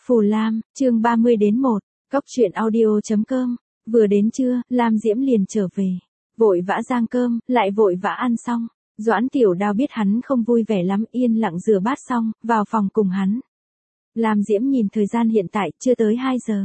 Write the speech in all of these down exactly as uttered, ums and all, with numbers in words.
Phù Lam, chương ba mươi đến một, cốc truyện audio.com, vừa đến trưa, Lam Diễm liền trở về. Vội vã rang cơm, lại vội vã ăn xong. Doãn Tiểu Đao biết hắn không vui vẻ lắm, yên lặng rửa bát xong, vào phòng cùng hắn. Lam Diễm nhìn thời gian hiện tại, chưa tới hai giờ.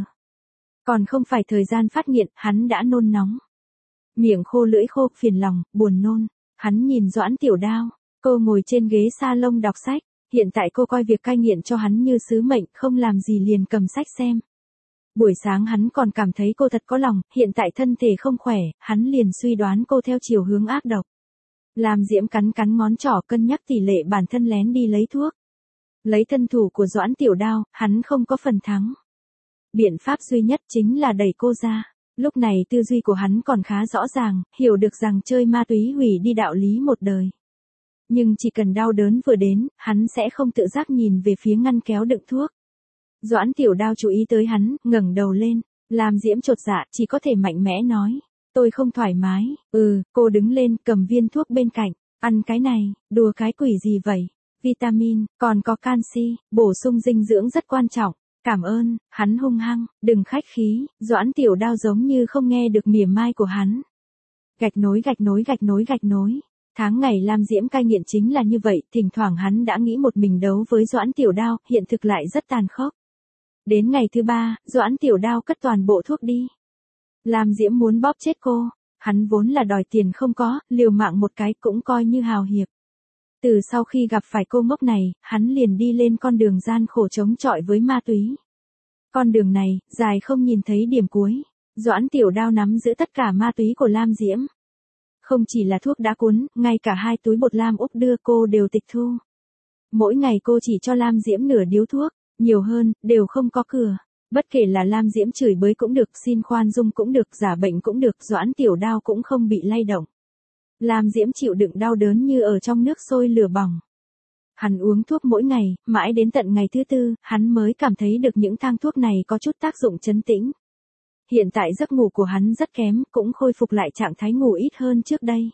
Còn không phải thời gian phát nghiện, hắn đã nôn nóng. Miệng khô lưỡi khô, phiền lòng, buồn nôn. Hắn nhìn Doãn Tiểu Đao, cô ngồi trên ghế salon đọc sách. Hiện tại cô coi việc cai nghiện cho hắn như sứ mệnh, không làm gì liền cầm sách xem. Buổi sáng hắn còn cảm thấy cô thật có lòng, hiện tại thân thể không khỏe, hắn liền suy đoán cô theo chiều hướng ác độc. Lam Diễm cắn cắn ngón trỏ, cân nhắc tỷ lệ bản thân lén đi lấy thuốc. Lấy thân thủ của Doãn Tiểu Đao, hắn không có phần thắng. Biện pháp duy nhất chính là đẩy cô ra. Lúc này tư duy của hắn còn khá rõ ràng, hiểu được rằng chơi ma túy hủy đi đạo lý một đời. Nhưng chỉ cần đau đớn vừa đến, hắn sẽ không tự giác nhìn về phía ngăn kéo đựng thuốc. Doãn Tiểu Đao chú ý tới hắn, ngẩng đầu lên. Lam Diễm chột dạ, chỉ có thể mạnh mẽ nói. Tôi không thoải mái. Ừ, cô đứng lên, cầm viên thuốc bên cạnh. Ăn cái này, đùa cái quỷ gì vậy? Vitamin, còn có canxi, bổ sung dinh dưỡng rất quan trọng. Cảm ơn, hắn hung hăng, đừng khách khí. Doãn Tiểu Đao giống như không nghe được mỉa mai của hắn. Gạch nối gạch nối gạch nối gạch nối. Tháng ngày Lam Diễm cai nghiện chính là như vậy, thỉnh thoảng hắn đã nghĩ một mình đấu với Doãn Tiểu Đao, hiện thực lại rất tàn khốc. Đến ngày thứ ba, Doãn Tiểu Đao cất toàn bộ thuốc đi. Lam Diễm muốn bóp chết cô, hắn vốn là đòi tiền không có, liều mạng một cái cũng coi như hào hiệp. Từ sau khi gặp phải cô ngốc này, hắn liền đi lên con đường gian khổ chống chọi với ma túy. Con đường này, dài không nhìn thấy điểm cuối. Doãn Tiểu Đao nắm giữ tất cả ma túy của Lam Diễm. Không chỉ là thuốc đá cuốn, ngay cả hai túi bột Lam Úc đưa cô đều tịch thu. Mỗi ngày cô chỉ cho Lam Diễm nửa điếu thuốc, nhiều hơn, đều không có cửa. Bất kể là Lam Diễm chửi bới cũng được, xin khoan dung cũng được, giả bệnh cũng được, Doãn Tiểu Đao cũng không bị lay động. Lam Diễm chịu đựng đau đớn như ở trong nước sôi lửa bỏng. Hắn uống thuốc mỗi ngày, mãi đến tận ngày thứ tư, hắn mới cảm thấy được những thang thuốc này có chút tác dụng trấn tĩnh. Hiện tại giấc ngủ của hắn rất kém, cũng khôi phục lại trạng thái ngủ ít hơn trước đây.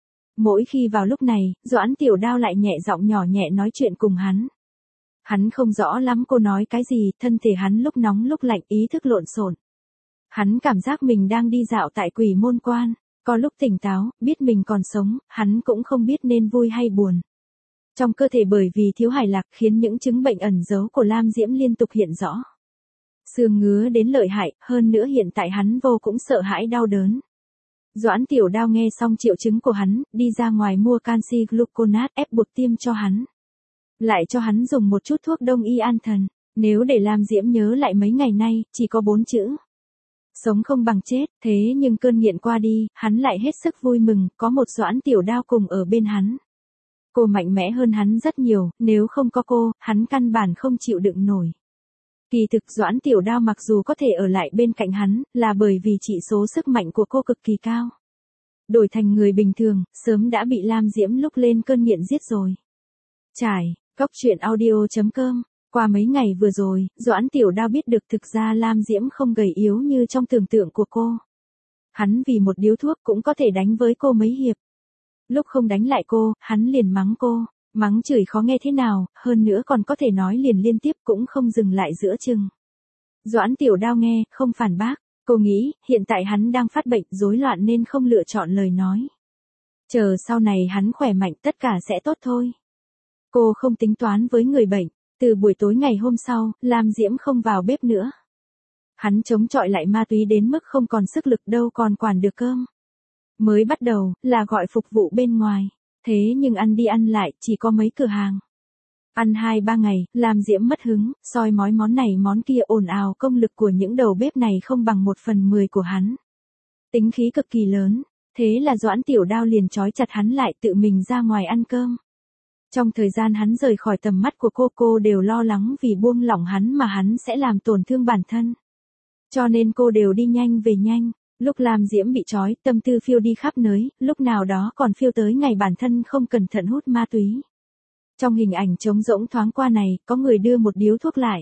Mỗi khi vào lúc này, Doãn Tiểu Đao lại nhẹ giọng nhỏ nhẹ nói chuyện cùng hắn. Hắn không rõ lắm cô nói cái gì, thân thể hắn lúc nóng lúc lạnh, ý thức lộn xộn. Hắn cảm giác mình đang đi dạo tại Quỷ Môn Quan, có lúc tỉnh táo, biết mình còn sống, hắn cũng không biết nên vui hay buồn. Trong cơ thể bởi vì thiếu hải lạc khiến những chứng bệnh ẩn giấu của Lam Diễm liên tục hiện rõ. Xương ngứa đến lợi hại, hơn nữa hiện tại hắn vô cũng sợ hãi đau đớn. Doãn Tiểu Đao nghe xong triệu chứng của hắn, đi ra ngoài mua canxi gluconate ép bột tiêm cho hắn. Lại cho hắn dùng một chút thuốc đông y an thần. Nếu để Lam Diễm nhớ lại mấy ngày nay, chỉ có bốn chữ. Sống không bằng chết, thế nhưng cơn nghiện qua đi, hắn lại hết sức vui mừng, có một Doãn Tiểu Đao cùng ở bên hắn. Cô mạnh mẽ hơn hắn rất nhiều, nếu không có cô, hắn căn bản không chịu đựng nổi. Kỳ thực Doãn Tiểu Đao mặc dù có thể ở lại bên cạnh hắn, là bởi vì chỉ số sức mạnh của cô cực kỳ cao. Đổi thành người bình thường, sớm đã bị Lam Diễm lúc lên cơn nghiện giết rồi. Trải, cốc truyện audio.com, qua mấy ngày vừa rồi, Doãn Tiểu Đao biết được thực ra Lam Diễm không gầy yếu như trong tưởng tượng của cô. Hắn vì một điếu thuốc cũng có thể đánh với cô mấy hiệp. Lúc không đánh lại cô, hắn liền mắng cô. Mắng chửi khó nghe thế nào, hơn nữa còn có thể nói liền liên tiếp cũng không dừng lại giữa chừng. Doãn Tiểu Đao nghe, không phản bác, cô nghĩ, hiện tại hắn đang phát bệnh, rối loạn nên không lựa chọn lời nói. Chờ sau này hắn khỏe mạnh tất cả sẽ tốt thôi. Cô không tính toán với người bệnh, từ buổi tối ngày hôm sau, Lam Diễm không vào bếp nữa. Hắn chống chọi lại ma túy đến mức không còn sức lực đâu còn quản được cơm. Mới bắt đầu, là gọi phục vụ bên ngoài. Thế nhưng ăn đi ăn lại, chỉ có mấy cửa hàng. Ăn hai ba ngày, Lam Diễm mất hứng, soi mói món này món kia ồn ào, công lực của những đầu bếp này không bằng một phần mười của hắn. Tính khí cực kỳ lớn, thế là Doãn Tiểu Đao liền trói chặt hắn lại tự mình ra ngoài ăn cơm. Trong thời gian hắn rời khỏi tầm mắt của cô, cô đều lo lắng vì buông lỏng hắn mà hắn sẽ làm tổn thương bản thân. Cho nên cô đều đi nhanh về nhanh. Lúc Lam Diễm bị trói, tâm tư phiêu đi khắp nơi, lúc nào đó còn phiêu tới ngày bản thân không cẩn thận hút ma túy. Trong hình ảnh trống rỗng thoáng qua này, có người đưa một điếu thuốc lại.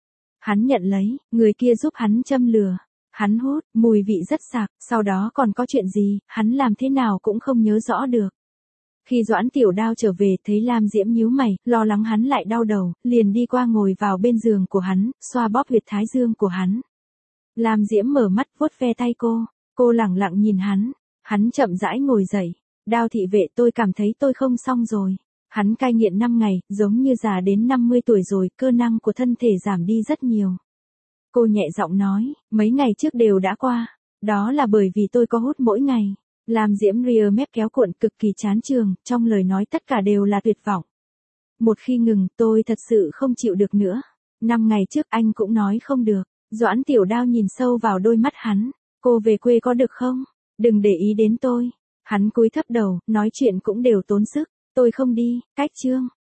Hắn nhận lấy, người kia giúp hắn châm lửa. Hắn hút, mùi vị rất sạc, sau đó còn có chuyện gì, hắn làm thế nào cũng không nhớ rõ được. Khi Doãn Tiểu Đao trở về thấy Lam Diễm nhíu mày, lo lắng hắn lại đau đầu, liền đi qua ngồi vào bên giường của hắn, xoa bóp huyệt thái dương của hắn. Lam Diễm mở mắt vuốt ve tay cô, cô lẳng lặng nhìn hắn, hắn chậm rãi ngồi dậy. Đao thị vệ, tôi cảm thấy tôi không xong rồi. Hắn cai nghiện năm ngày, giống như già đến năm mươi tuổi rồi, cơ năng của thân thể giảm đi rất nhiều. Cô nhẹ giọng nói, mấy ngày trước đều đã qua, đó là bởi vì tôi có hút mỗi ngày. Lam Diễm ria mép kéo cuộn cực kỳ chán trường, trong lời nói tất cả đều là tuyệt vọng. Một khi ngừng, tôi thật sự không chịu được nữa. Năm ngày trước anh cũng nói không được. Doãn Tiểu Đao nhìn sâu vào đôi mắt hắn, cô về quê có được không? Đừng để ý đến tôi. Hắn cúi thấp đầu, nói chuyện cũng đều tốn sức. Tôi không đi, cách chương.